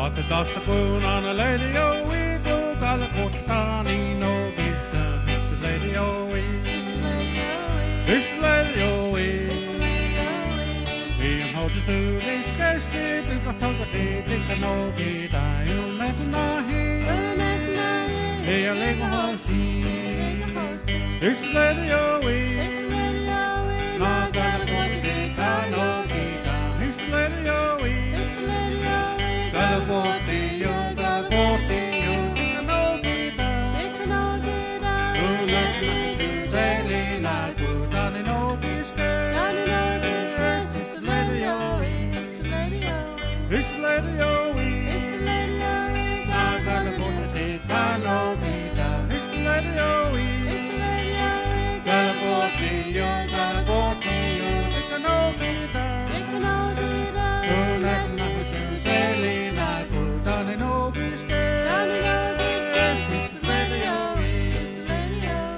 Dr. Dasta Poon on a lady o we go Galacotani no Gista. It's the lady o we. It's the lady o we. It's the lady o we. It's the lady o we. We hold you to this case, it's a hug of the no gita. You met nahi. Hey, a leg horsey. It's the lady o we. It's the lady o we. No Galacotani no gita. It's the lady o we. It's the lady o we. Galacotio, Galacotio, no gita. No gita. Who lets me to Zelina, good Danny no disgrace. Danny no disgrace. It's the lady o we. It's the lady o we. It's the lady o we. It's the lady o we. No Galacotio, no gita. It's the lady o we. It's the lady o we. Galacotio, Galacotio, no gita. No gita. Who lets me to Zelina, good Danny no disgrace. Danny no disgrace. It's the lady o we. It's the lady o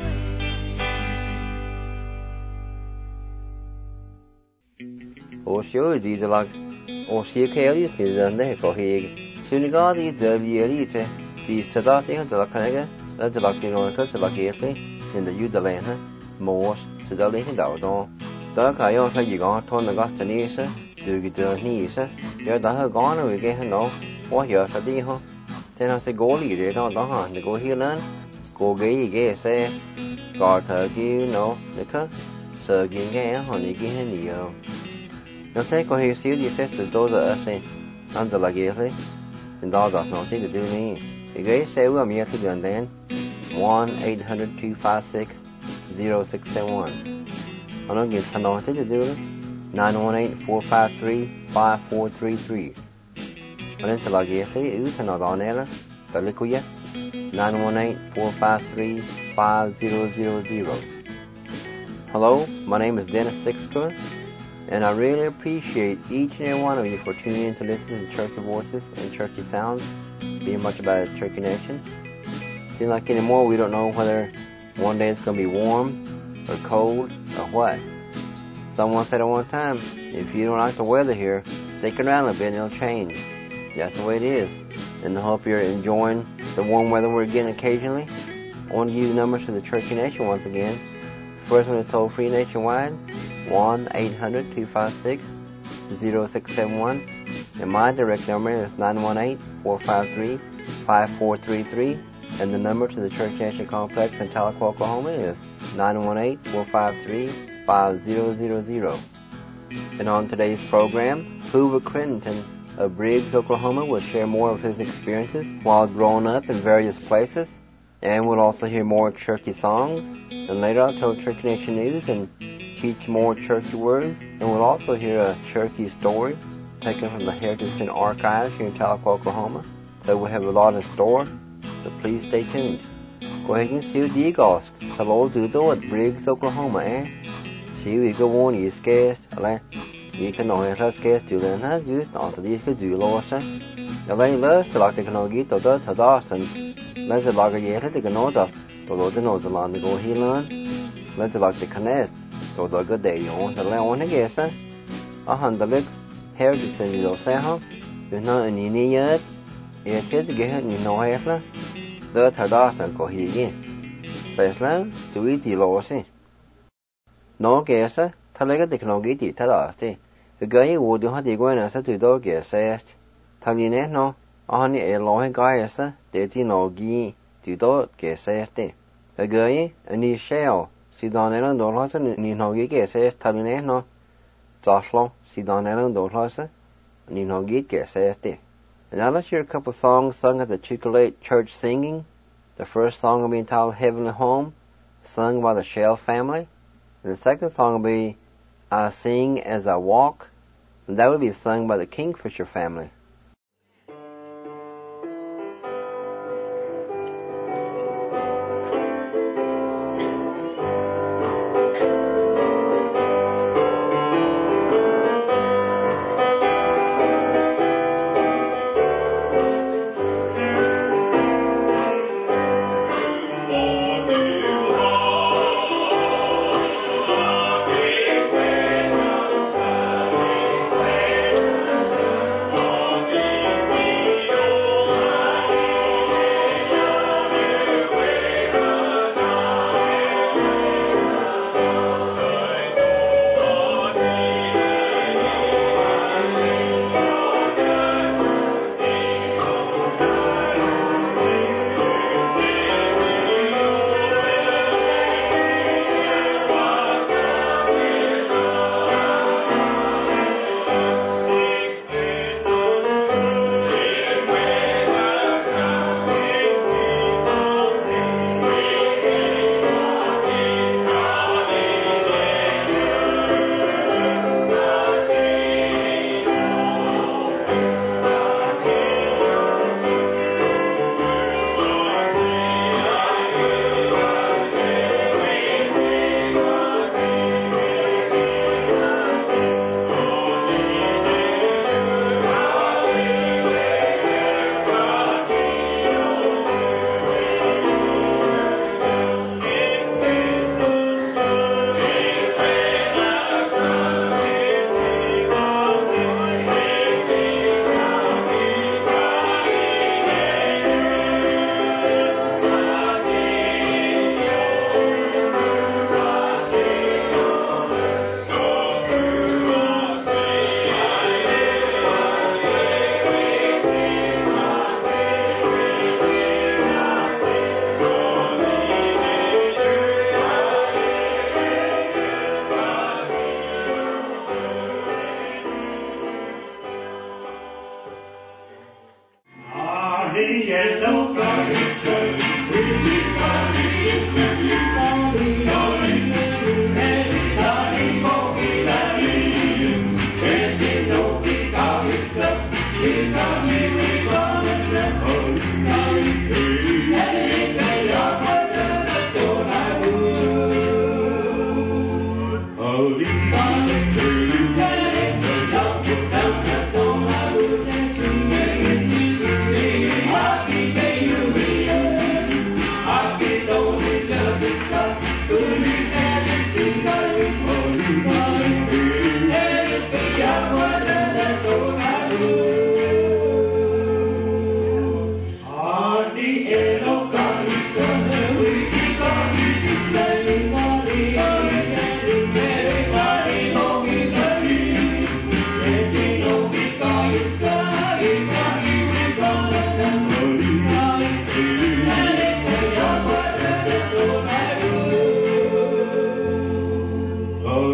we. Osho is like Oshia Kelly is on the Kohig. Sunigadi, the Elite, these Tadati, the Lacanaga, that's the Lacanonicas, the Lacasi, in the Udalana, Morse, Sudali, and Dowdon. Dark I also you got on the Gastanisa, do you do Nisa? You're the Hagana, we get her know what you're for the huh? Then I say, go lead it on the hand, go here learn, go gay, say, got her, you know, the cut, so give honey, give her neo. No sé con his studio sisters those are saying under like yearly and all that nothing to do me. You guys say I'm here to do and then 1-800-256-0671. I don't get nothing to do 918-453-5433. And it's like yearly, you can not on Ella, but look ya 918-453-5000. Hello, my name is Dennis Sixcourt. And I really appreciate each and every one of you for tuning in to listen to Churchy Voices and Churchy Sounds, being much about the Turkey Nation. Seems like anymore we don't know whether one day it's going to be warm or cold or what. Someone said at one time, if you don't like the weather here, stick around a bit and it'll change. That's the way it is. And I hope you're enjoying the warm weather we're getting occasionally. I want to give you the numbers to the Turkey Nation once again. First one is toll free nationwide. 1-800-256-0671 and my direct number is 918-453-5433 and the number to the Church Nation Complex in Tahlequah, Oklahoma is 918-453-5000. And on today's program, Hoover Crittenden of Briggs, Oklahoma will share more of his experiences while growing up in various places, and we'll also hear more churchy songs, and later I'll tell Church Nation News and teach more churchy words, and we'll also hear a churchy story taken from the Heritage Center Archives here in Tahlequah, Oklahoma. So we have a lot in store, so please stay tuned. Go ahead and see what you guys. Hello, do at Briggs, Oklahoma, eh? See we go on East Cast, you can know how Cast to learn how good on these could do loss. The lane loves to like the Kanogi to Dustin. Let's like a year to the know that to the nose along the go he learn. Let's like the Connect. So the good day on the land guess, a hundred heritage and you say, huh? You're not in any yet. It's to get you know, Hefla. The Tadasta go here again. Says land to eat the lossy. No guess, Talaga the Knogiti Tadasti. The guy would do how they go and answer to dog guess, says Taline no, only a long guy, sir, that you know, gee, to dog guess, says the guy, and he shall. Si dan elan dolhasa ni nogi ke says taline no Joshlo si dan elan dolhasa ni nogi ke says de. And now let's hear a couple of songs sung at the Chicolate Church Singing. The first song will be entitled Heavenly Home, sung by the Shell family. And the second song will be I Sing As I Walk, and that will be sung by the Kingfisher family. Oh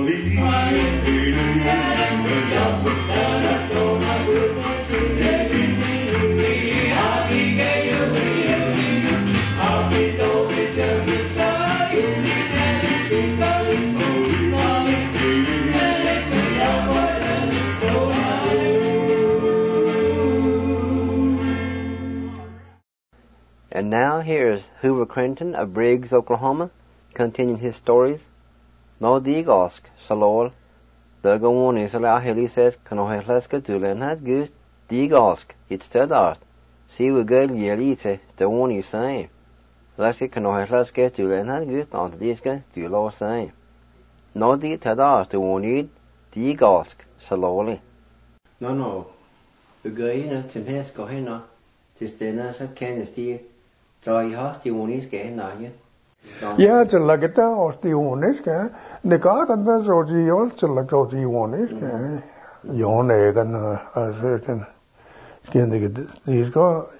And now here's Hoover Crinton of Briggs, Oklahoma, continuing his stories. No digosk, salol, the gawoni sala helises, canoheleska dulenhat gust, digosk, it's tedart. See we girl yelite, the one you say. Leske canoheleska dulenhat gust, on the diska, dulo say. No di tedart, the one you digosk, saloli. No, the girl is to his gohena, this dinner, so can you so you have to one is getting now, yeah? Yeah, it's like it or the one is, the garden does or the also like the one is, yon egg and a certain skin to get these go,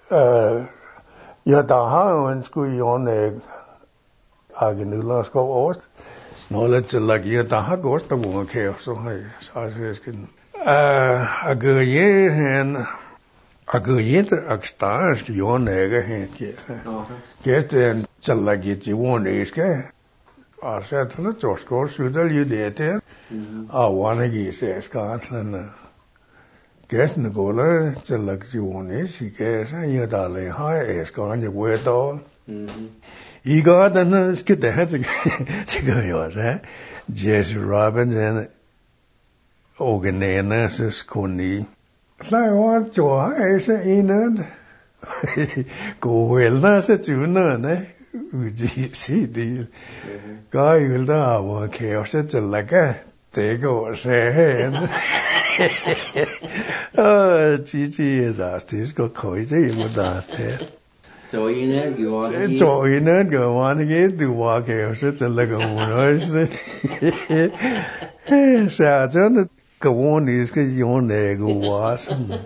Yataha and school yon egg, Aganula go ost. No, let's like Yataha goes to one care, so I can. A good year and a good year to extend your nigger hand. Get and tell like it you won't ask. I said to the George go should you did. I want to get says Scotland. Get in the goal, tell like you won't ask. She gets your darling high ask on your word all. You got and get the head to go yours, eh? Jesse Robbins and Organenas Connie. I want to is in it. Go well, that's a tuner, eh? See, dear. Guy will do chaos, it's like a take over, say, oh, Gigi is asked, he's got cozy with that. So you know, you want to so you know, go on again, do walk chaos, it's like a one. So I don't. Go on, is because you on there go was.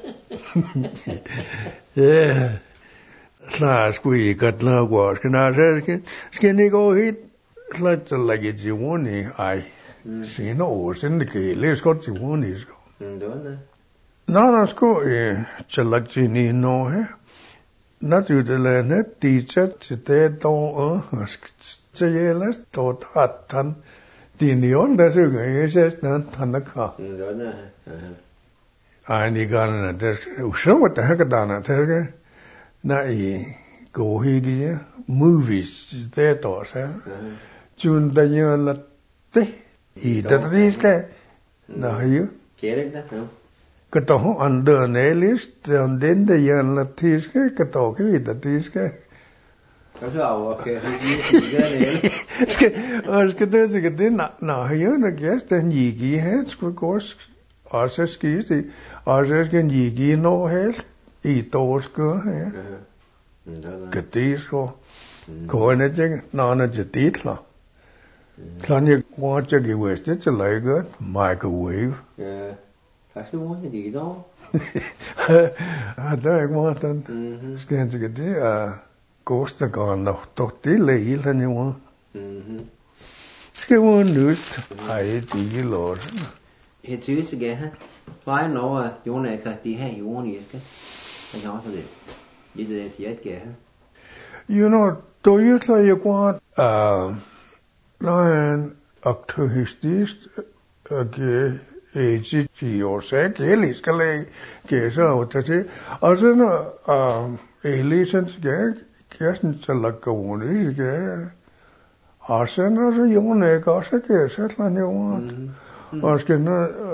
Yeah. Last week got no was. Can I say, skinny go hit? Let's like it's you on I see no, in the key. Let's go to one is go. No, let's go. Chalakini no here. Not you the learner, teacher, today don't let's talk that. Dinion, that's a good, says none, Tanaka. And he got in a desk. So what the heck done at her? Now he go here, movies, there, thoughts, eh? June the year, latte. He does this guy. Now you? Get under an alias, and then the year latte, get okay, that is guy. That's how okay. Now, here, I guess, then Yigi heads, of course, Arsa skis, the Arsa can Yigi no head, eat those go, get these go, go in a non a jetitla. Can you watch a give West? It's a like good microwave. Yeah, that's the one you do, I don't want them. Scan to get Ghost of gone noch till late and you want. She won't lose. I do, Lord. It's used to get her. I know you want to cut the hair, you won't use it. And also it. You did it yet, get her. You know, do you say you want, Lion up to his east, AGG or say, Kelly's Calais, Kesa, what I say. I don't know, a license gag. Kirsten like a one is there. Arsen as a young egg, as a case, and you want. Asking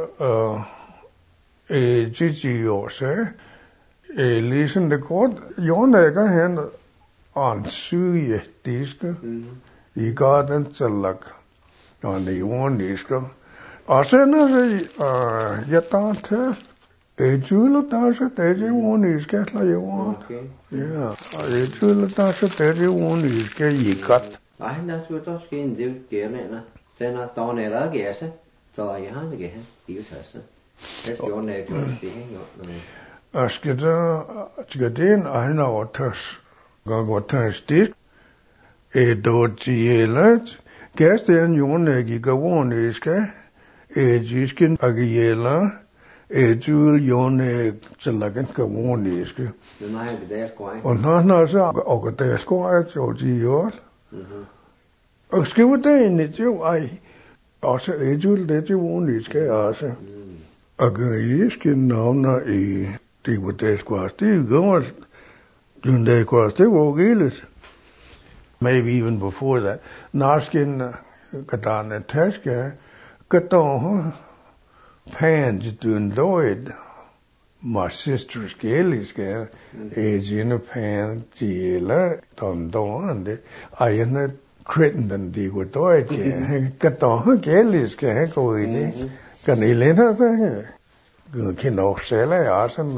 a Gigi or say, a listen the court, young egg hand on Sue disc. You got and luck on the one disc. Arsen as a yatant. A jewel tasha teji one is get like you want. Yeah, a jewel tasha teji one is get you cut. I that's what I can do, get it. Then I don't know, I guess it. So you have to get him, you test it. That's your neck, Ask it, to get in, I know what test. Go test it. A dodgy alert, Kersten Jone Gigawoniska, Ejiskin Agiela, Ejul Jone Salagan Gawoniska. Og når så og der skulle så de jo. Og skriver det ind i jo ej. Også Ejul det jo Woniska også. Og Ejiskin navner i det var det skulle det går. Den der kunne det var gilt. Maybe even before that. Naskin Katana Taska Katon Pans doing Lloyd. My sister's Gaeliska is in a pan Gila Don I in a Crittenden de would do it. Katon Gaeliska go in. Can Elena say? Can offsell it, ask him,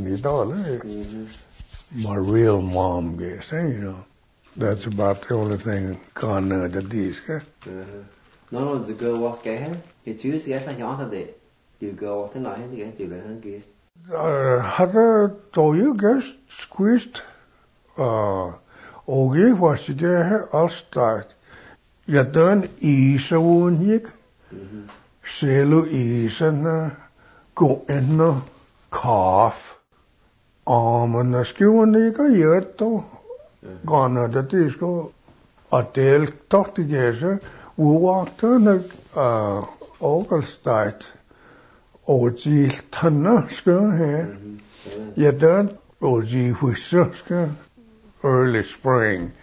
my real mom gets, you know. That's about the only thing gone that these guys. No, the girl walk ahead. It's used to get like on the you go off the line to get to the hand. Had you guys squeezed, okay, was you get all start. You done Isa wound, Selu Isa, go in the cough. Men skjuen ikke gjort og gana det skal at del tårtigese uagtene Ågelstad og de tanner skal her. Jeg der og de husker skal early spring.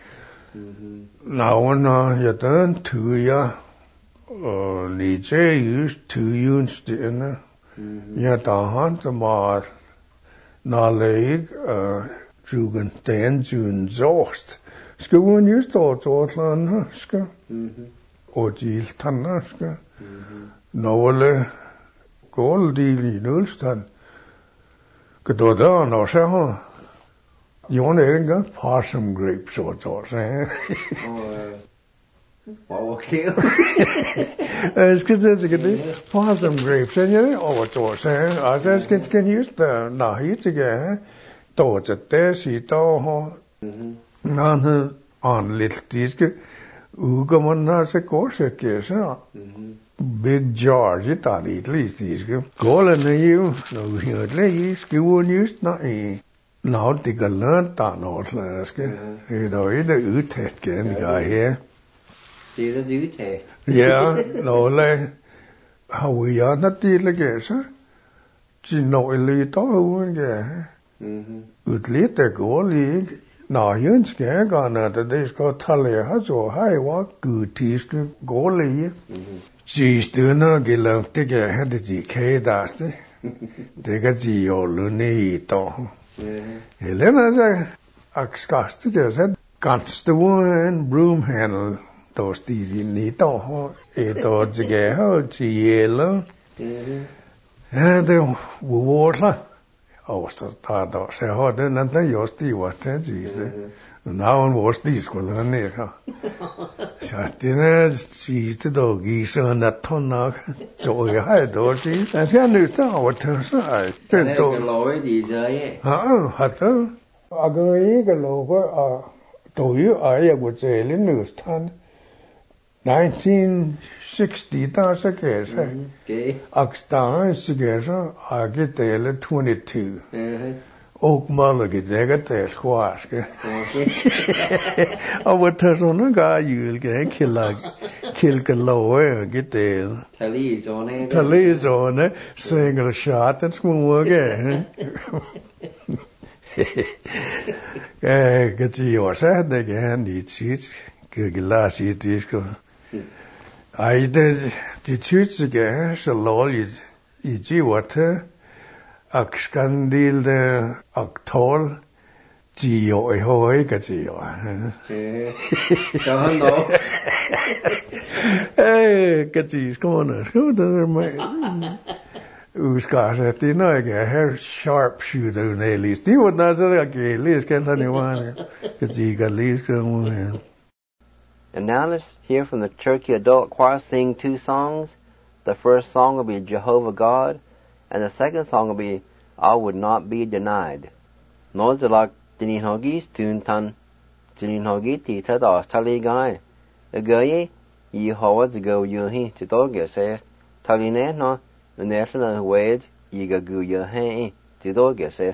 Now jeg der tuja og lige just tujunstene. Jeg der han som var Naleg, Jugen, den Jun Zost. Skjuen just Åtland, ska. Og Giltan, ska. Nåle Goldil i Nulstan. Gdo der, når så har. Jone ikke possum grapes og så sagde. Okay. Skal det possum grapes, and over to say, I can use the Nahitiga, Dodge Desi Doho, none on little disc, Ugaman has a corset case, Big George, it at least disc. Golden you, no, you school used not a. Now the learned that not last, it's already utet again, guy here. See the duty. Yeah, no, like, how we are not dealing with it. She know a little who would let the go league. Now, you can go on that they go tell you, so high walk good teeth go league. She's doing not get along to get ahead of the K dusty. They got the old Lunito. Helena said, Axcastic said, Guns the one broom handle. Those die niet toch eto zege tielo de woordla awsta ta se hade nanta josti watte jise now on was die skola ne ha satine siste dogi så natona så jag hade det så jag nu tar åt så det då lov di je hade agoi ga logo då ju är jag det nustan 1960 da så kan jeg Akstan så kan så agitele 22 og malget det der skwaske og hvad der sådan gør jul kan kilke love gitel tali zone single shot and smuge kan de jo så det kan de tit glas i disco. Ej, de tyske så lovligt i jiwate, ak skandil de aktol, de jo i høje kan jo. Så han dog. Kan de skåne, det med. Uskar, det når jeg her sharpshooter nælis. De var der så der gælis kan han jo være. Kan de gælis kan. And now let's hear from the Turkey Adult Choir sing two songs. The first song will be Jehovah God, and the second song will be I Would Not Be Denied. Nozalak Dininhogis Tuntan Dininhogi Tita Das Taligai. Agaye Yehovah to go yuhi to dogya says, Taline no, Unetna wage, Yiga gu yahi to dogya says.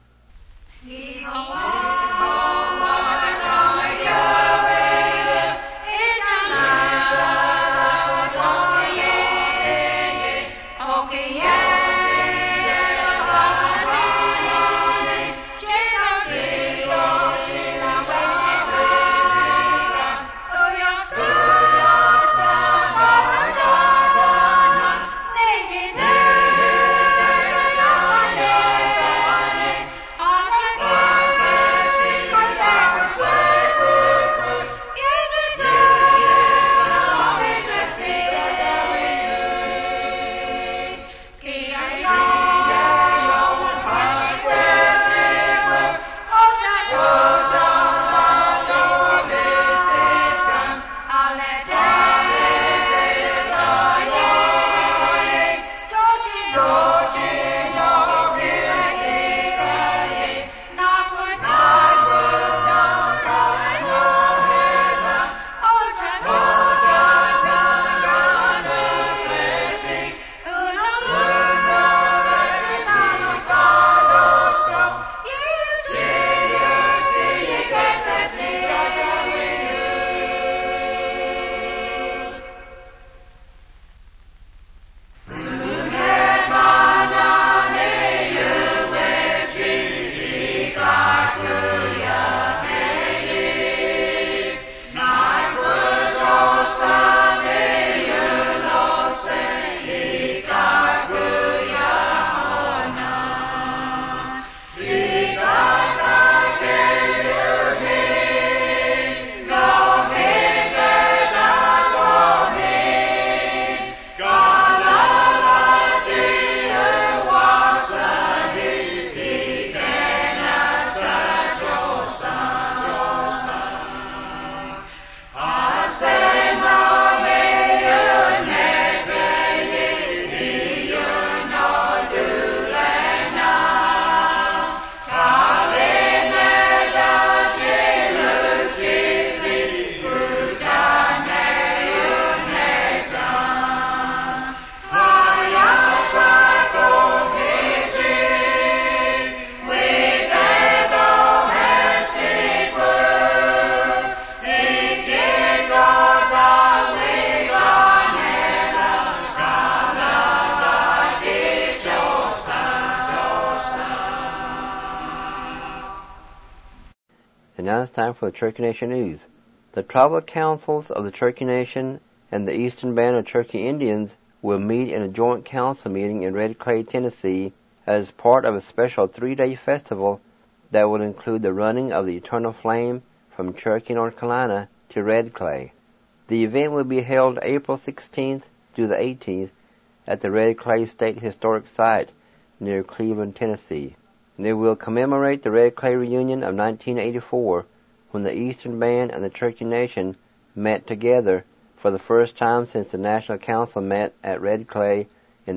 And now it's time for the Cherokee Nation News. The tribal councils of the Cherokee Nation and the Eastern Band of Cherokee Indians will meet in a joint council meeting in Red Clay, Tennessee, as part of a special 3-day festival that will include the running of the Eternal Flame from Cherokee, North Carolina to Red Clay. The event will be held April 16th through the 18th at the Red Clay State Historic Site near Cleveland, Tennessee. And it will commemorate the Red Clay reunion of 1984 when the Eastern Band and the Cherokee Nation met together for the first time since the National Council met at Red Clay in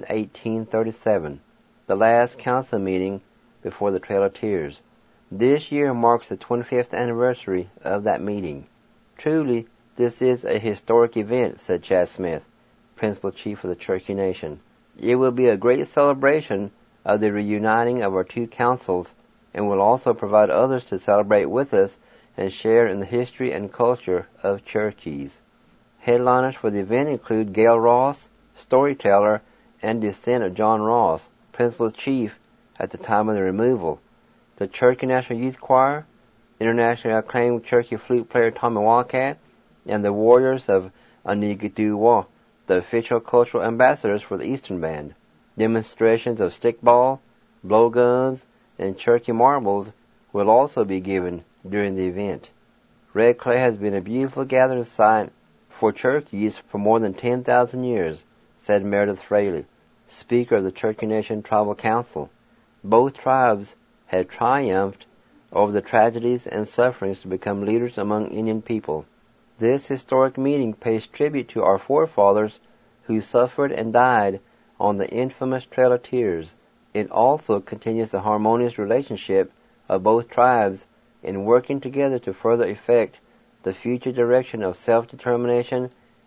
1837, the last council meeting before the Trail of Tears. This year marks the 25th anniversary of that meeting. Truly, this is a historic event, said Chad Smith, Principal Chief of the Cherokee Nation. It will be a great celebration of the reuniting of our two councils and will also provide others to celebrate with us and share in the history and culture of Cherokees. Headliners for the event include Gail Ross, storyteller and descendant of John Ross, Principal Chief at the time of the removal, the Cherokee National Youth Choir, internationally acclaimed Cherokee flute player Tommy Wildcat, and the Warriors of Anigaduwa, the official cultural ambassadors for the Eastern Band. Demonstrations of stickball, blowguns, and Cherokee marbles will also be given during the event. Red Clay has been a beautiful gathering site for Cherokees for more than 10,000 years, said Meredith Fraley, Speaker of the Cherokee Nation Tribal Council. Both tribes had triumphed over the tragedies and sufferings to become leaders among Indian people. This historic meeting pays tribute to our forefathers who suffered and died on the infamous Trail of Tears. It also continues the harmonious relationship of both tribes in working together to further effect the future direction of self-determination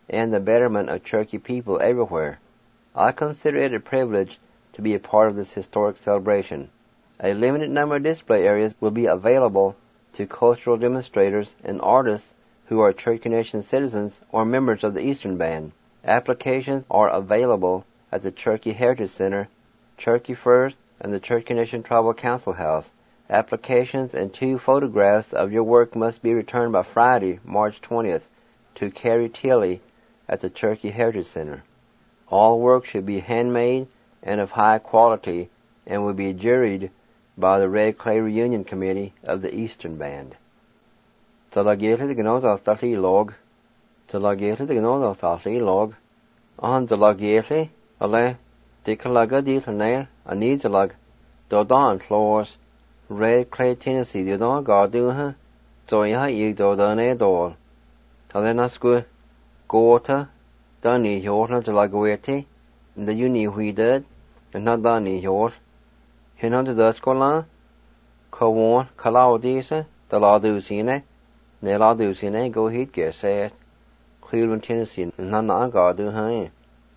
and the betterment of Cherokee people everywhere. I consider it a privilege to be a part of this historic celebration. A limited number of display areas will be available to cultural demonstrators and artists who are Cherokee Nation citizens or members of the Eastern Band. Applications are available at the Cherokee Heritage Center, Cherokee First, and the Cherokee Nation Tribal Council House. Applications and 2 photographs of your work must be returned by Friday, March 20th, to Carrie Tilley at the Cherokee Heritage Center. All work should be handmade and of high quality and will be juried by the Red Clay Reunion Committee of the Eastern Band. Talagétli gnódal talí log. Talagétli gnódal talí log. An talagétli ale dicalaga dílne anídalag dodan clós Red Clay Tennessee dodan garduha doiha ig dodane dol. Talenasku gota dani hjorna talagweti the uni huidad and not dani hjort. Hinand the skola kawon kalaudisa the ladusine ne ladusine go hit geset Cleveland Tennessee nana gardu hai.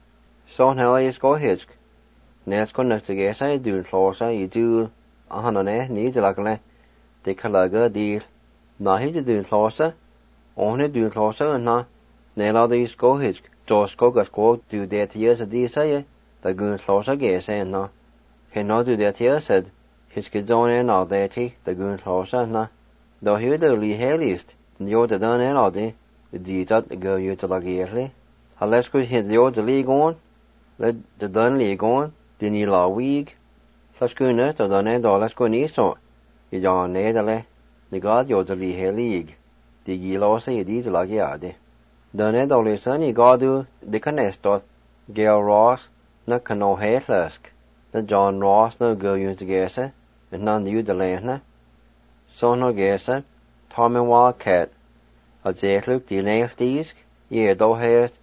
So now is go hitch. Nes connect to gesa do closer you do ahanane need lakle de kalaga deal. Na he do closer only do closer na ne ladis go hitch. Dos go got go do that years a day say the gun closer gesa na. He no do that here said his kids on and all that the gun closer na. Though he the lee helist the other done and all day the dita go you to lagierly. Unless could hit the other league on let the done league on the ni la week. Such goodness the done and all let's go ni so. You don't need the god you the lee league. The gilo say you did lagiade. Done and all son you go do the canestot Gail Ross na cano headlask. The John Ross no go you to gesa, and none you the land. So no gesa, Tommy Wildcat. A look the next disk, ye do hast,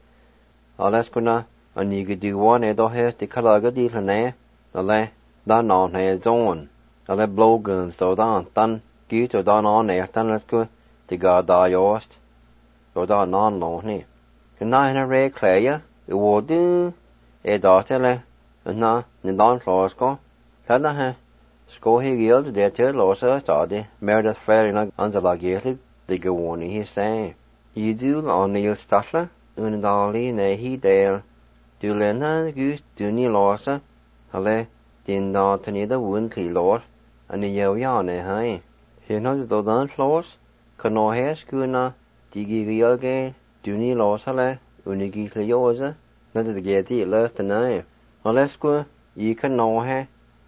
a lescuna, and you could do one edo hast the calaga deal ne, a le, done on his own, a le blow guns do done, you to done on air, done let's go, the god die yost, do done on lonely. Can I in a red clay, it would do, a daughter. Na ni don floors go tada ha sko he gild de ter losa stadi Meredith Frering anzala geli de gewoni he say you do on the statla un dali ne he dale du lena gus du ni losa ale din da tani da wun kli lor and ye ya ne hai he no do don floors kano he skuna digi gielge du ni losa le unigi kli yosa na de geti last na unless go you can know he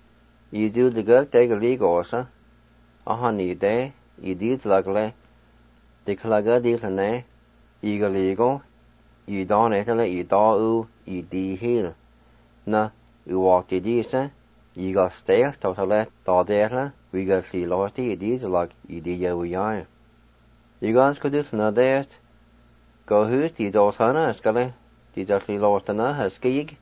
you do the good take a league also a honey day you did luckily the calaga deal ne you legal you don't italy you do you de heal na you walk the disa you got stay totally da there we got feel lost you did like you did you are you guys could do no there go who the dos hana skale the just lost na has gig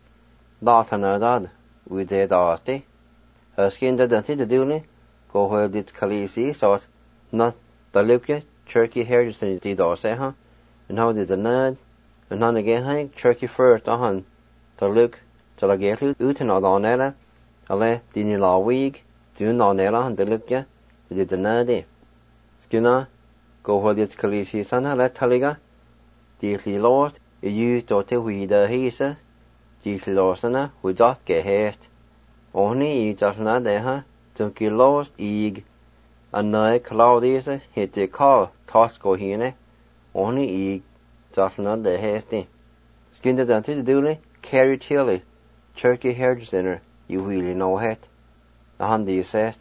Dad, we did Asti. Her skin did the dooney, go where did Khaleesi, so not the Luke, Cherokee Heritage and did also, huh? And how did the nerd, and none again, Hank, Cherokee first, to look, till I get you, Utin or Donella, Ale, Dini La Week, Dune on Ella, and the look, ya, did the nerdy. Skinner, go where did Khaleesi, son, let Taliga, dearly lost, you used to tell we the heaser. Dearly lost na, we just get haste. Only just na de ha, to get lost eg. And now Claudius hit the car, Tosco hine. Only eg, just na de hasty. Skin the done to the dooley, Carrie Tilley, Cherokee Heritage Center, you really know it. The Handy says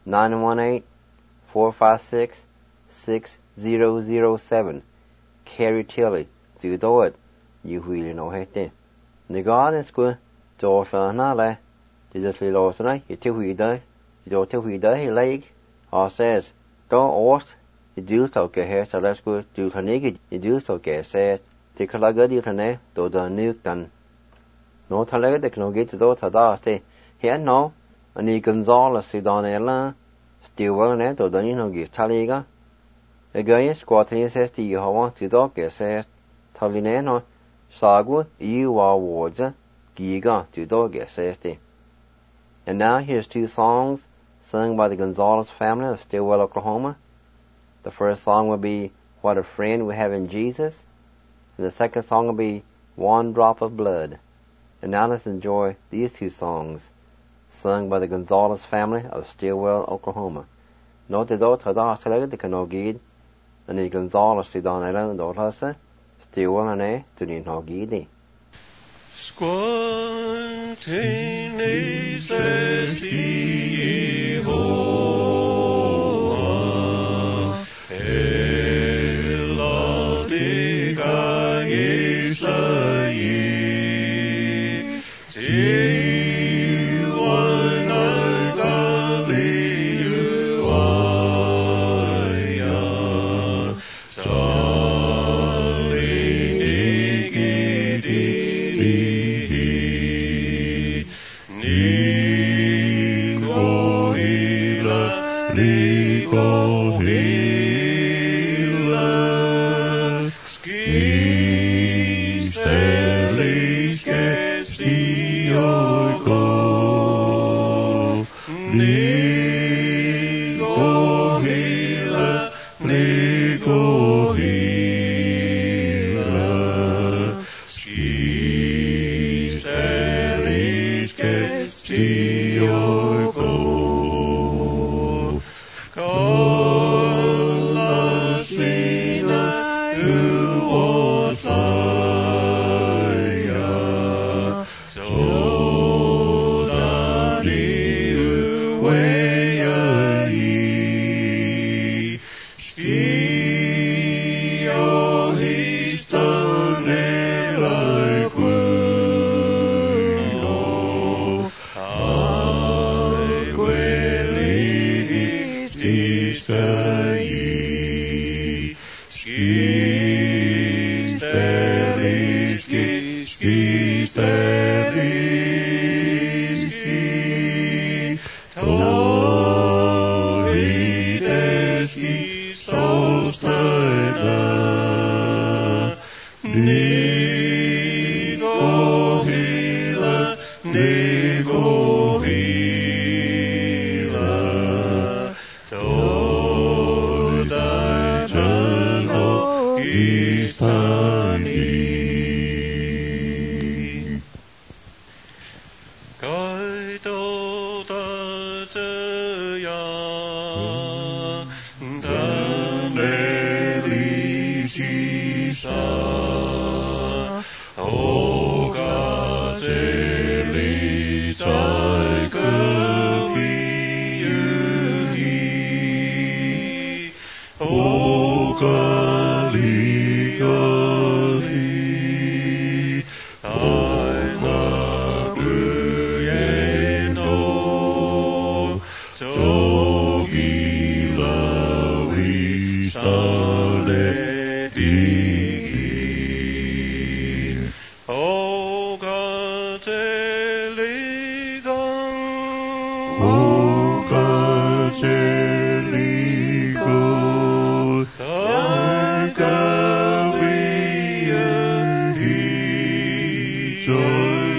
918-456-6007. Carrie Tilley, do you do it? You really know it. The garden school, Joshua Nale, just little tonight, you two we die, you don't tell we die, leg, or says, don't ost, you do so get here, so let's go do the naked, you do so get says, the calaga di tane, do the nuke done. No talaga de can get to do to dusty, here no, and you Gonzales sit on Ella, still well net, or the no give taliga. The guy squatting says to you, how want to dog get says, Talineno. Sagwa Iwa Warza Giga Tudoga Sesti. And now here's two songs sung by the Gonzalez family of Stillwell, Oklahoma. The first song will be What a Friend We Have in Jesus, and the second song will be One Drop of Blood. And now let's enjoy these two songs sung by the Gonzalez family of Stillwell, Oklahoma. Note do tada asalaga de kanogid, and the Gonzalez sidonela and orhasa, Stillwell and a to the nogidi. Squantenes esti Joy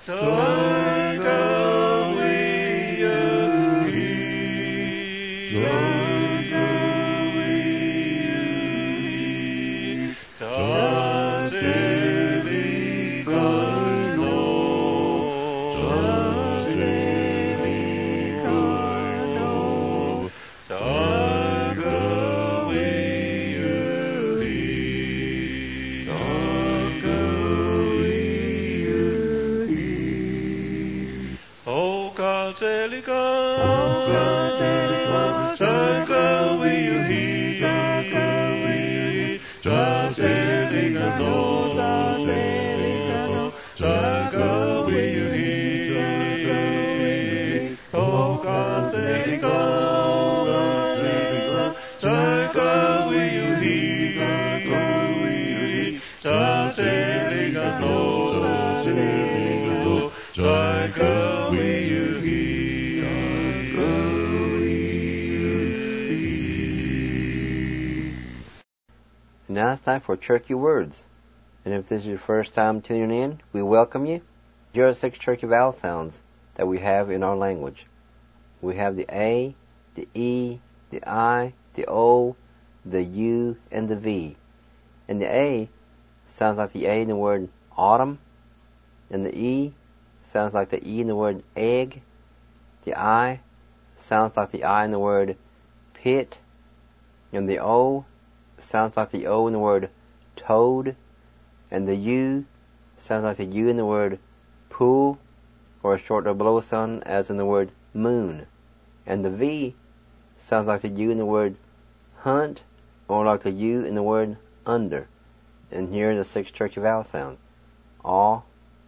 Now it's time for Cherokee Words. And if this is your first time tuning in, we welcome you. Here are 6 Cherokee vowel sounds that we have in our language. We have the A, the E, the I, the O, the U, and the V. And the A sounds like the A in the word autumn. And the E sounds like the E in the word egg. The I sounds like the I in the word pit. And the O sounds like the O in the word toad. And the U sounds like the U in the word pool, or short or below sun, as in the word moon. And the V sounds like the U in the word hunt, or like the U in the word under. And here are the 6 Cherokee vowel sounds. A,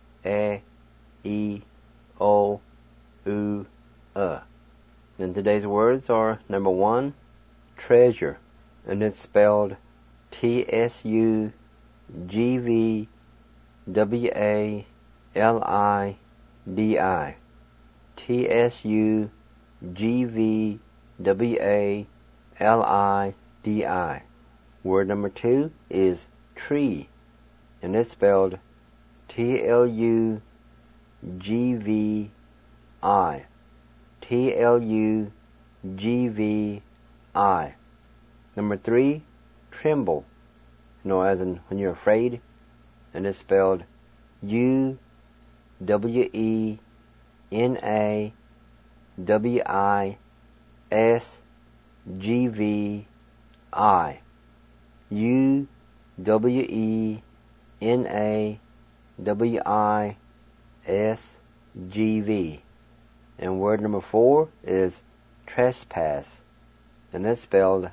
E, O, U, And today's words are, number 1, treasure. And it's spelled T-S-U-G-V-W-A-L-I-D-I. T-S-U-G-V-W-A-L-I-D-I. Word number 2 is tree. And it's spelled T-L-U-G-V-I. T-L-U-G-V-I. Number 3, tremble. As in when you're afraid. And it's spelled U-W-E-N-A-W-I-S-G-V-I. U-W-E-N-A-W-I-S-G-V. And word number 4 is trespass. And it's spelled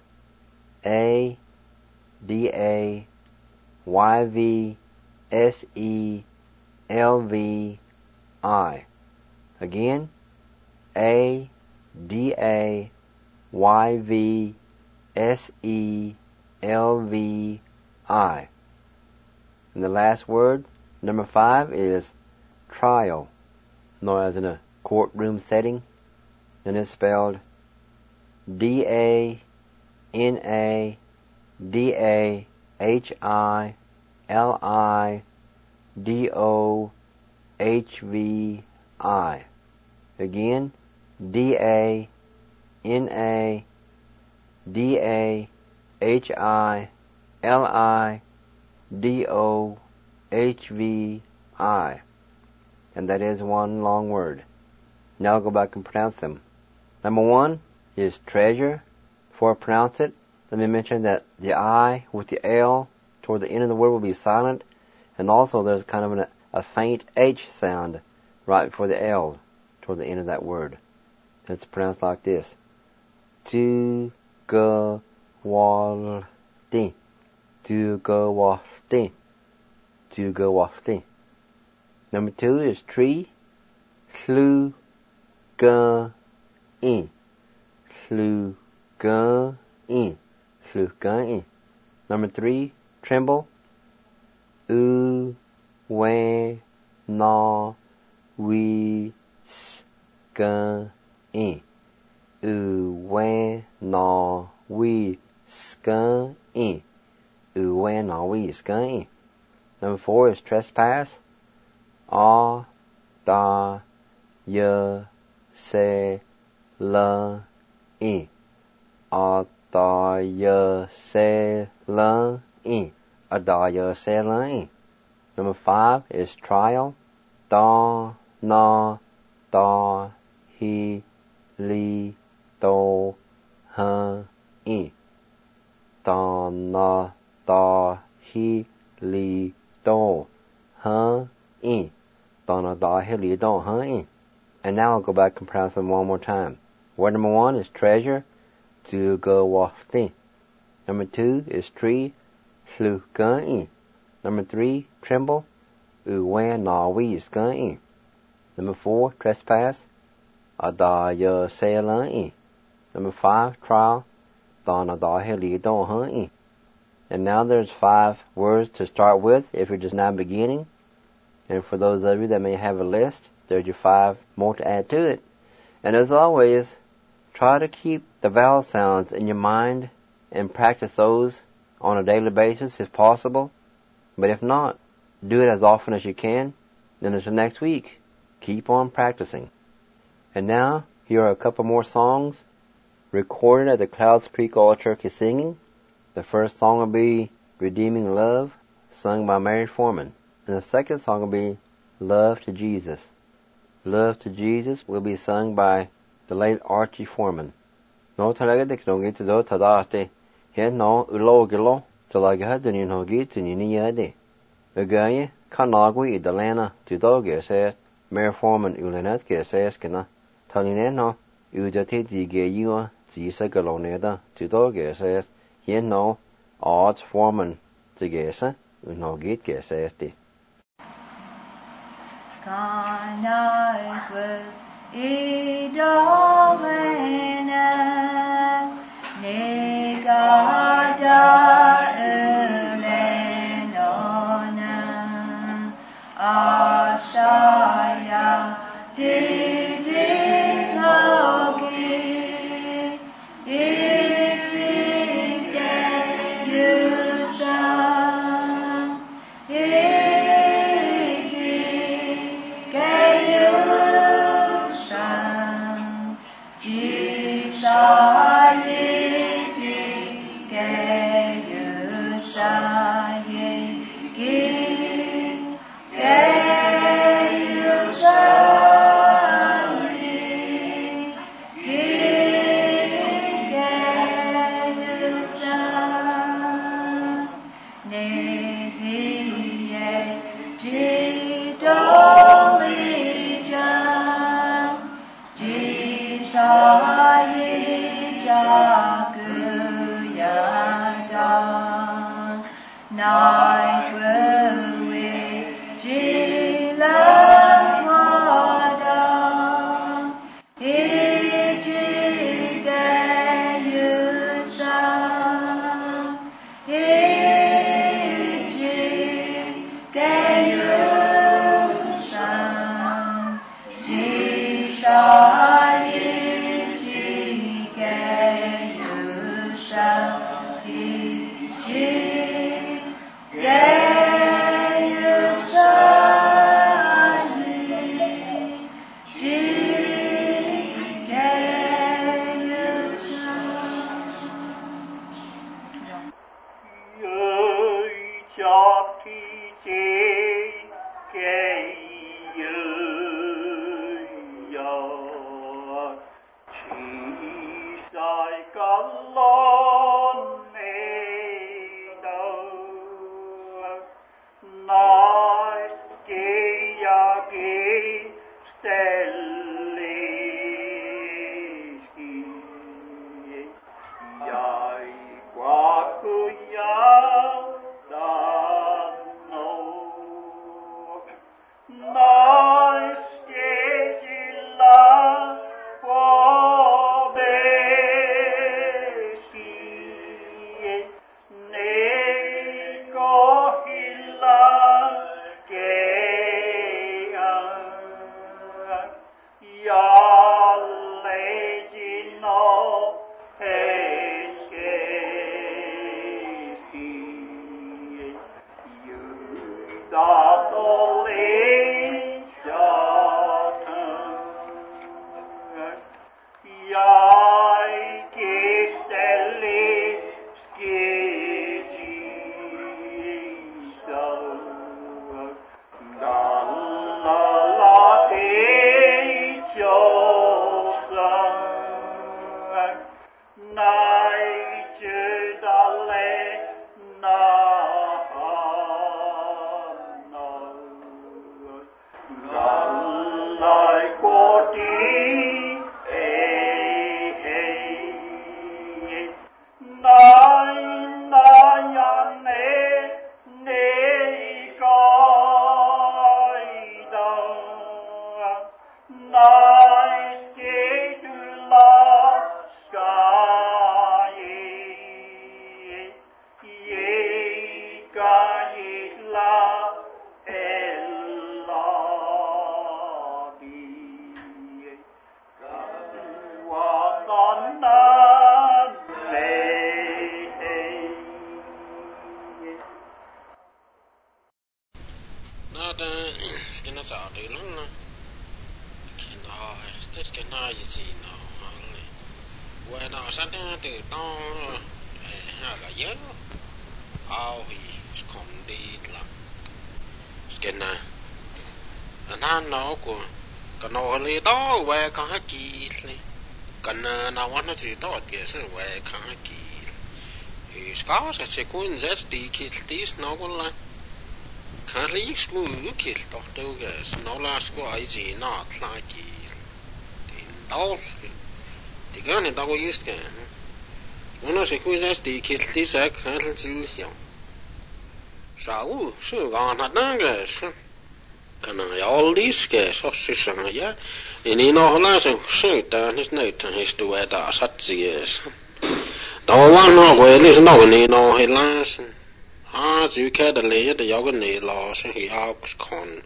A-D-A-Y-V-S-E-L-V-I. Again, A-D-A-Y-V-S-E-L-V-I. And the last word, number 5, is trial. As in a courtroom setting. And it's spelled D-A-N-A-D-A-H-I-L-I-D-O-H-V-I. Again, D-A-N-A-D-A-H-I-L-I-D-O-H-V-I. And that is one long word. Now I'll go back and pronounce them. Number 1 is treasure. Before I pronounce it, let me mention that the I with the L toward the end of the word will be silent. And also there's kind of a faint H sound right before the L toward the end of that word. And it's pronounced like this. Tu-ga-wa-ti. Tu-ga-wa-ti. Tu-ga-wa-ti. Number 2 is tree. Slu-ga-in. Slu-ga-in. Slu-ga-in. Number 3, tremble. U-we-na-we-s-ga-in. U-we-na-we-s-ga-in. U-we-na-we-s-ga-in. Number 4 is trespass. da, ya, se, la, I. A, da, ya, se, la, I. A, da, ya, se, la, I. Number 5 is trial. Da, na, da, hi, li, do, ha, I. Da, na, da, hi, li, do, ha, I. Da, na, da, hi, li, do, ha, I. And now I'll go back and pronounce them one more time. Word number 1 is treasure. Zu, go, wa, thi. Number 2 is tree. Slu, ga, I. Number 3, tremble. U, we, na, we, ska, I. Number 4, trespass. A, da, ya, se, la, I. Number 5, trial. Da, na, da, he, li, do, ha, I. And now there's 5 words to start with if you're just now beginning. And for those of you that may have a list, there's your 5 more to add to it. And as always, try to keep the vowel sounds in your mind and practice those on a daily basis if possible. But if not, do it as often as you can. Then until next week, keep on practicing. And now, here are a couple more songs recorded at the Clouds Creek All Turkey Singing. The first song will be Redeeming Love, sung by Mary Foreman. And the second song will be Love to Jesus. Love to Jesus will be sung by the late Archie Foreman. No talaga de knongi to do tadate. He no ulogilo talaga de ni no git ni ni yade. Agaye kanagwi idalana to doge says Mary Foreman ulenat ge says kana. Taline no udate dige yua zisa galoneda to doge says he no odds Foreman to gesa no git ge says de. Kanagwi idalana negada ulenona asaya didinogi ikike yusa ikike yusa Se kun zesti kiltis nolla kan riksku ukil tohtugas nolla sku aiji naat laki din dol digane dago jiske una se kun zesti kiltis kan zilhja sau sugan hadangas kana joldiske sossisanga ja niin nolla se syitä nis näyttää histueta satsies Đó nó quên đi nó cái nó hay là chỉ cái đó lấy để giáo cái này lo sẽ hiểu con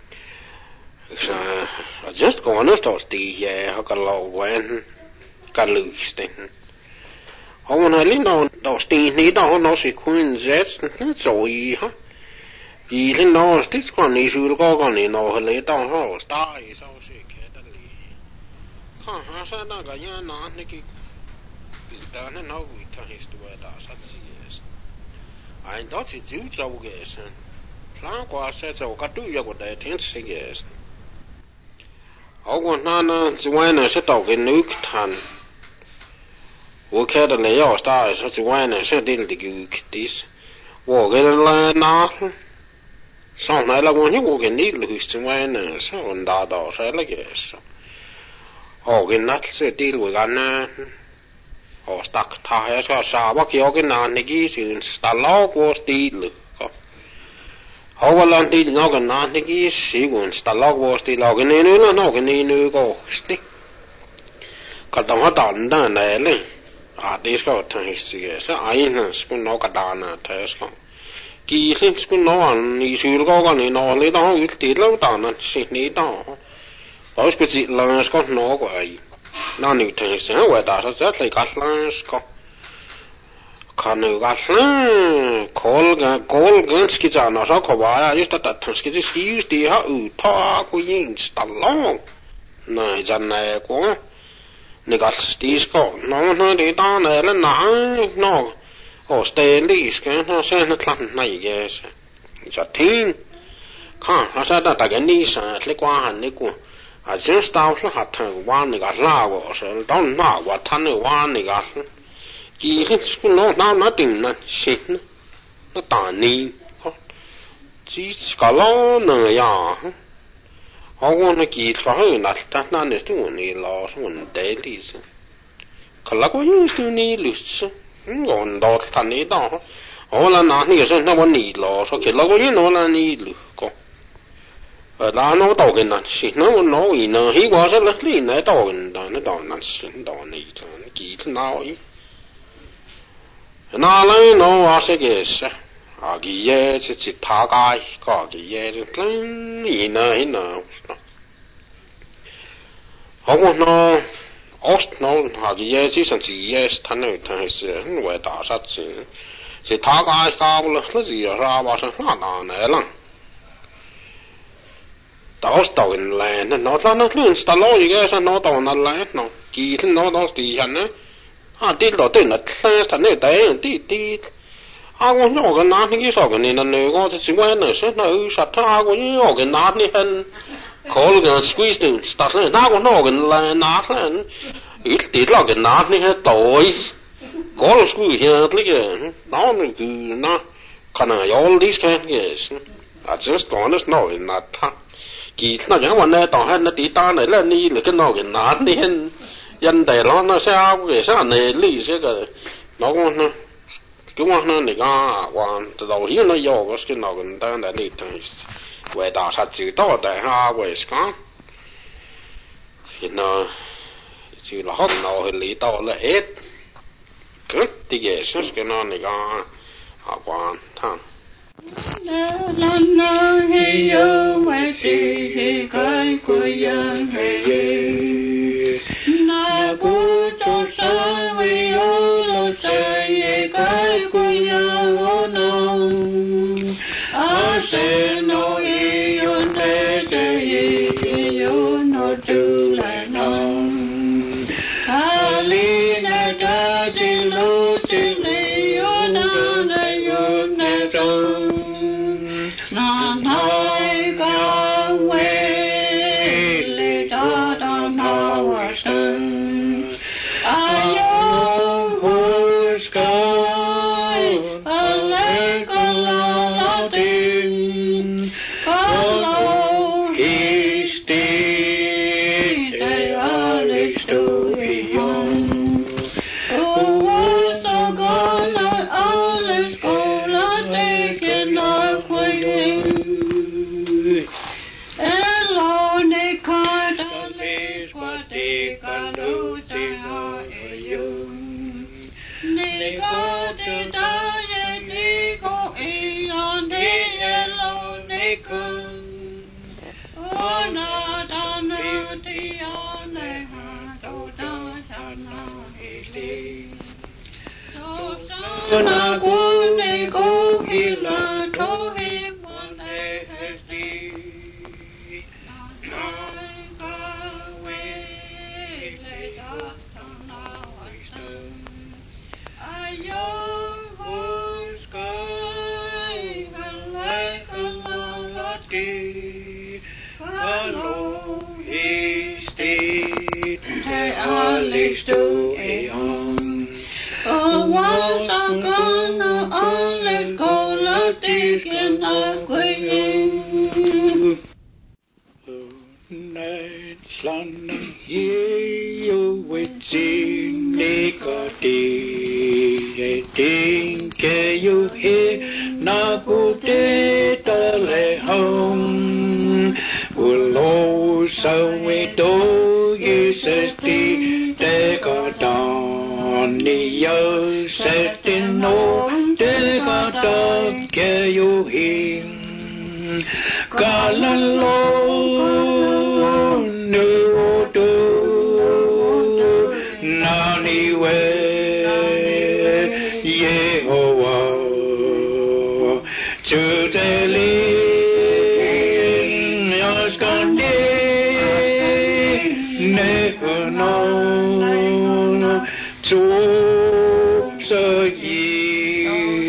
just go on to stay here họ cái lo quen cái lưỡi sting họ muốn lấy nó đó stay này đó nó sẽ quên just rồi ha vì thế nó stick con này sử con này nó lấy đó họ stay sau sẽ cái đó lấy ha sao đó cái nó này cái Tänne nauita histueta satsies. Ain totsi tiutsauges. Flankoa se katu joku te tinsiges. Ogun nana ziwana se token nuktan. Ukeda le yo sta se ziwana se dildi guktis. Wogen la na. Sona la woni wogen nil histuena se onda da se leges. Ogen nat se dil wegana. Ostak tahe saa vaki jokin naanniki syyn stalla vuostiilu. Hauvallan tiil noken naanniki syyn stalla vuostiilu jokin niin ylä noken niin ykohti. Katama tanda näille. Aatiska ottan hissigeessä aina kun nokadana täska. Kiilins kun noan niin sylkoka niin oli tohon yltiillä tanan sinni tohon. Pauspitsi lanskot noko ei. Nó nyt se huetaan se oli katlansko. Kanu katlan kolganski sana sakova ja just että tanski skiusti ihan utaa kuin installon. Näin janne ko. Ni katstisko. No det är no. Och steliska no sen klan näiges. Så ting. Kan alltså detta kan ni så likwa han ni ko. Sen stau så hat han ni gat lago så don na wa tan ni gat. Ki skulle na ting na shit. Na ta ni. Ji skalo na ya. Hon ki fa na ta na ne stu ni lo so de li så. Kala ko yin stu ni lus. Ngon do ta ni da. Ola na ni so na wa ni lo so ki lo ko yin no na ni lu ko. Là nó tàu cái nắn xí nó ý nó hi quá rất là lý nó tàu cái nó tàu nắn xí tàu này nó kỹ thế nào ý nó lấy nó hóa sẽ cái sao à cái gì chỉ thả cái có cái gì chứ lên ý nó không nó ost nó à cái gì chỉ sản chỉ gì thanh này thanh sẽ nó đa sát chỉ thả cái cao là gì ra bao giờ nó này lắm Taustoin lään, no lään sitä loikessa no tuona lään, no kiitin no tosti hänne. Tilto tynnät läästä ne tein tiit. Kun jokin naatni isokin niin on kootsi vennessä, no ysattaa kun jokin naatni hän kolgan squeezed starten. Kun jokin lään naatlen, ytti jokin naatni hän toi. Kol squeezed liken, no kyllä, kana jollis kängessä. Just gone is no in that. kỳ nó chẳng vấn đề tao hay nó tí ta này là ni là cái nó cái nát đi hen dân đại nó sao cái sao này lý sẽ cái nó con chúng nó này cái quan đầu tiên nó vô cái nó cái ta này đi thằng về đào sát chữ đó đại ha về cái thì nó chữ là hot nó hơi lý tao là hết cái thì cái nó này cái quan thằng la la hi yo wa si hi kai ku yan he na ku to sa we yo lo sa ye kai ku ya no a se no i yo te te ye yo no tu la no a li na da ti lo ti le yo na yo na do na ku ne ko ki la to he mon he sti na ka we le da na wa san ayo hos kai like a melody hello sti te alex to eon once I'm gonna let go, let it in the queen. Night sun here you with sing nicotine, think you hear na good day home. Will also we do is a got down the setting no te got ke you hin kalalo no do nani we Yehovah chuteli yaskande ne no chúa sơ gì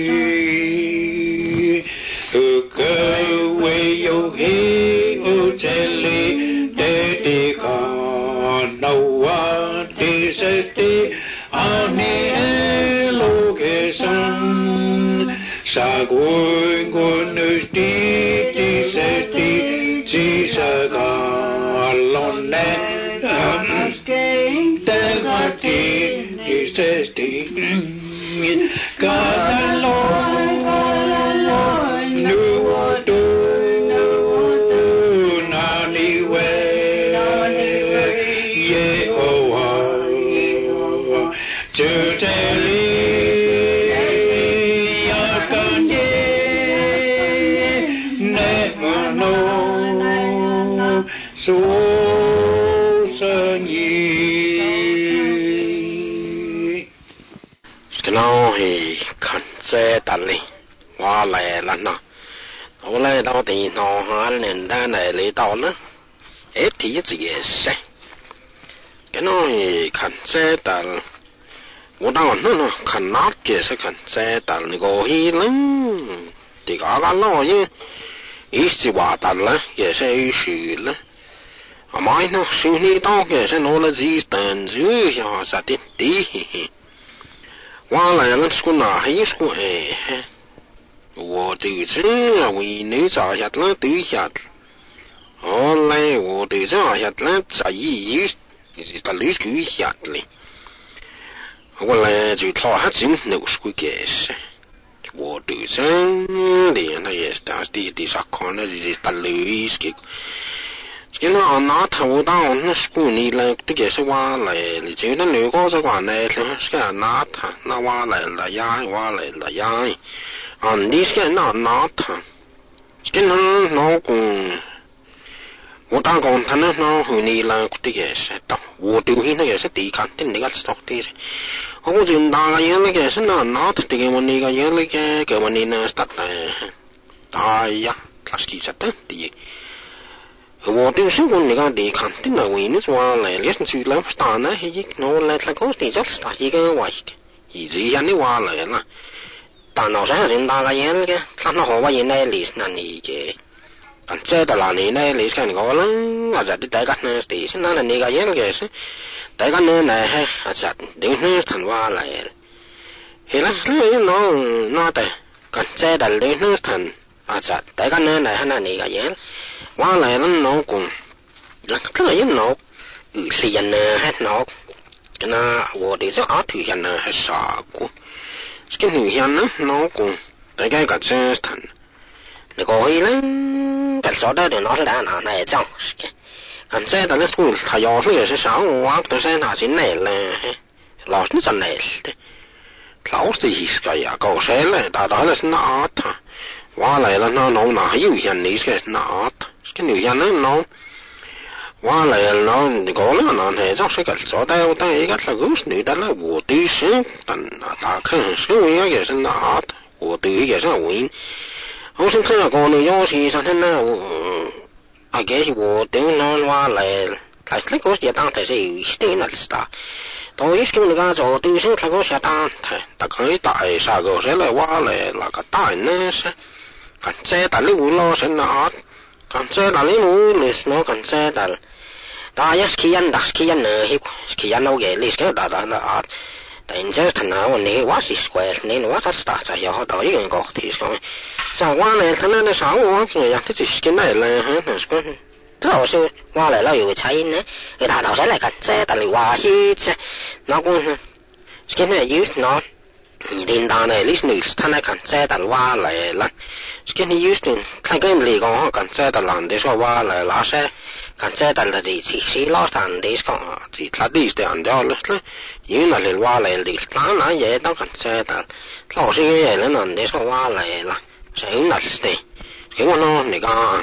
cơ quê yêu hi u chê li để đi còn đâu á đi sẽ đi anh e lô kê san sa quân quân nữ đi sẽ đi chỉ sa cả lon nè te ga đi Testing God alone knew what to do, nani way, Yehovah, to tell never know, so nó thì khẩn xe tận đi qua lại là nó ở đây đâu thì nó hóa nên ra này lấy tàu nữa hết thì gì sẽ cái nó thì khẩn xe tận của đâu nó khẩn nát kia sẽ khẩn xe tận go hi lắm thì có cái lo chứ ít gì quá tận là kia sẽ ít sự là à mai nó suy nghĩ tao kia sẽ nó là gì tận chứ cho sao tí qua lại nó cũng là hay cũng hè, 我这个是为你咋下了对下， Olay wo de za yat la za yi is ta lu sku yat li. Olay ju tlo ha jin no sku ges. Wo de za de na yes ta di sa kon is ta lu ski. Cái nó nó thầu đau nó sku ni la de ges wa la li ju na lu go za kwa ne ska na tha na wa la ya. On this cái nó tha. Cái nó cũng我打工他呢，那后年啦，这个是到我丢弃那个是地看，真那个是到底是，我就打个样那个是那这个我那个样那个我那呢是打哎呀，他是其实的地，我丢是我那个地看，真那为你说来，你是去了打呢，嘿，我来他讲地就是打一个外的，一直让你话来了，但我现在人打个样那个，他那好话原来历史那里个。Kan se tällä niin näin iskäni kolan asat taikat nästi sen aina niitä jälkeessä taikat näin he asat dyhnästän vaaleille hela no te kan se tällä dyhnästän asat taikat näin hän niitä jäl vaaleille no kun kyllä no yliän het no kana vuoti se atyhän he saaku skin hyhän no kun taikai katsestan ne koilen cái số đó thì nó là này trong còn xe đó là cũng thay đổi cái sẽ sao hoặc tôi sẽ là xin này là lão nó chân này lão thì cái ya câu xe là đó là nó qua lại là nó là yếu hiện này cái nó cái nhiều hiện nó qua lại nó có nó này trong cái số đó cái là gốc này đó là vô tư sinh tận đã khơi số cái cái nó vô tư cái sao win我先看下个你有时上天那我啊个是我等那话来那个是当台是有点那是的到一时那个做对手那个是当台大概大啥个是来话来那个大呢是看这大里无老是那看这大里无历史那看这大大呀skian呢skian那个历史大那啊但这他那我你我是 square 你我他 start 在要到一个个提说sao qua này thằng nó sao quá người ta chỉ cái này là hả cái đó là qua lại là有菜呢người ta đầu sẽ lại cắt xe tại vì qua hi chứ nó cũng cái này use nó điện đà này lý nữ thằng này cắt xe tại qua lại là cái này use cái lý con họ cắt xe tại làm để cho qua lại là xe cắt xe tại là chỉ lo thằng để có chỉ là đi để ăn đó là như là liền qua lại đi làm nó vậy đó cắt xe tại lo xe vậy là nó để cho qua lại là sẽ là gì cái con nó này con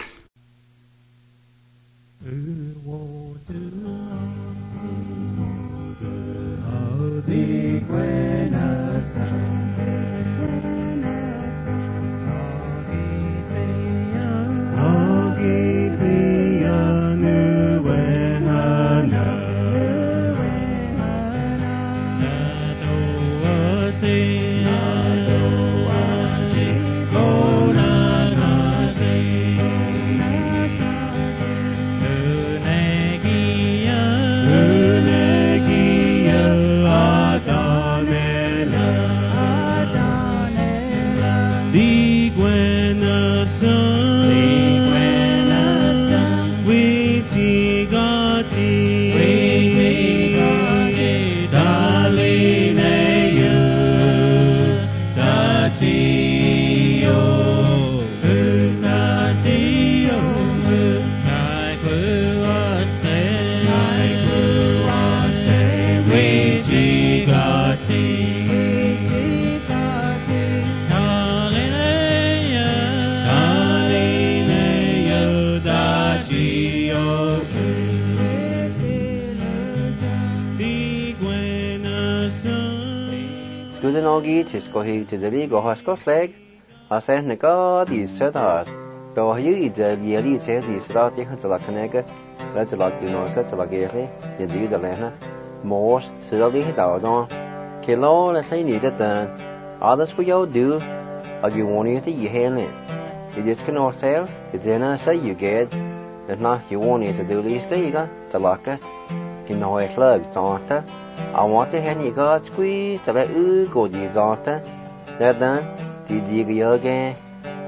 Nogi tiskohi tideli gohasko flag ase neka di seta to yu de yeli se di seta ti hatla kanega la tla no ka tla gere ye di de lena mos seta di da don kilo la sai ni de ta others for you do of you want it you hele you just can not tell it's in say you get if not you want it to do this ga tla ka you know it lug ta I want to have you got squeeze to let you go the daughter. That done, did you go again?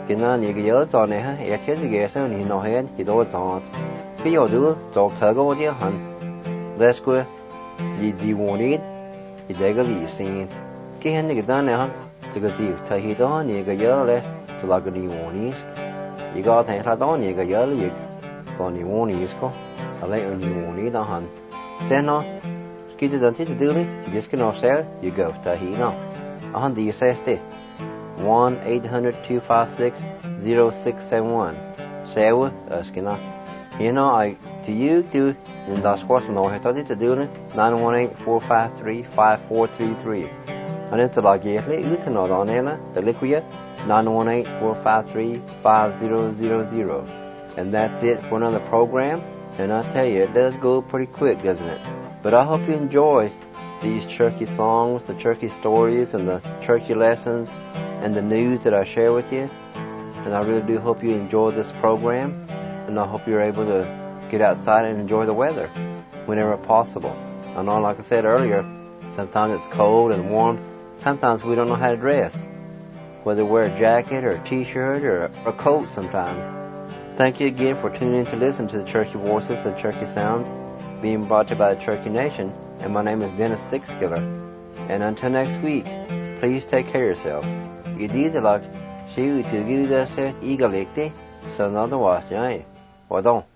cái nó nhiều cái nhớ cho này ha e chết cái sao ni nó hết cái đó cho cái yêu đứa cho thở cái gì hẳn let's go gì want it cái đấy cái gì xin cái hắn cái đó này ha cái gì thấy hi đó nhiều cái nhớเลยจะlà cái gì want it cái có thể là đó nhiều cái nhớ là gì còn nhiều want it có lại ở nhiều want it đó hẳn thế nó cái gì đó thì được đi just cái nó sẽ you go thấy hi nó hẳn đi sẽ 1-800-256-0671 Sewa Eskina. You know, to you do in das what no I thought to do 918-453-5433. And it's like yearly utanod on Ella, the liquid 918-453-5000. And that's it for another program. And I tell you, it does go pretty quick, doesn't it? But I hope you enjoy these Cherokee songs, the Cherokee stories, and the Cherokee lessons, and the news that I share with you. And I really do hope you enjoy this program, and I hope you're able to get outside and enjoy the weather whenever possible. I know, like I said earlier, sometimes it's cold and warm. Sometimes we don't know how to dress, whether wear a jacket or a t-shirt or a coat sometimes. Thank you again for tuning in to listen to the Cherokee Voices and Cherokee Sounds being brought to you by the Cherokee Nation. And my name is Dennis Sixskiller. And until next week, please take care of yourself. You need to like, see you to give yourself eager like this, so not to watch, right? Well, don't.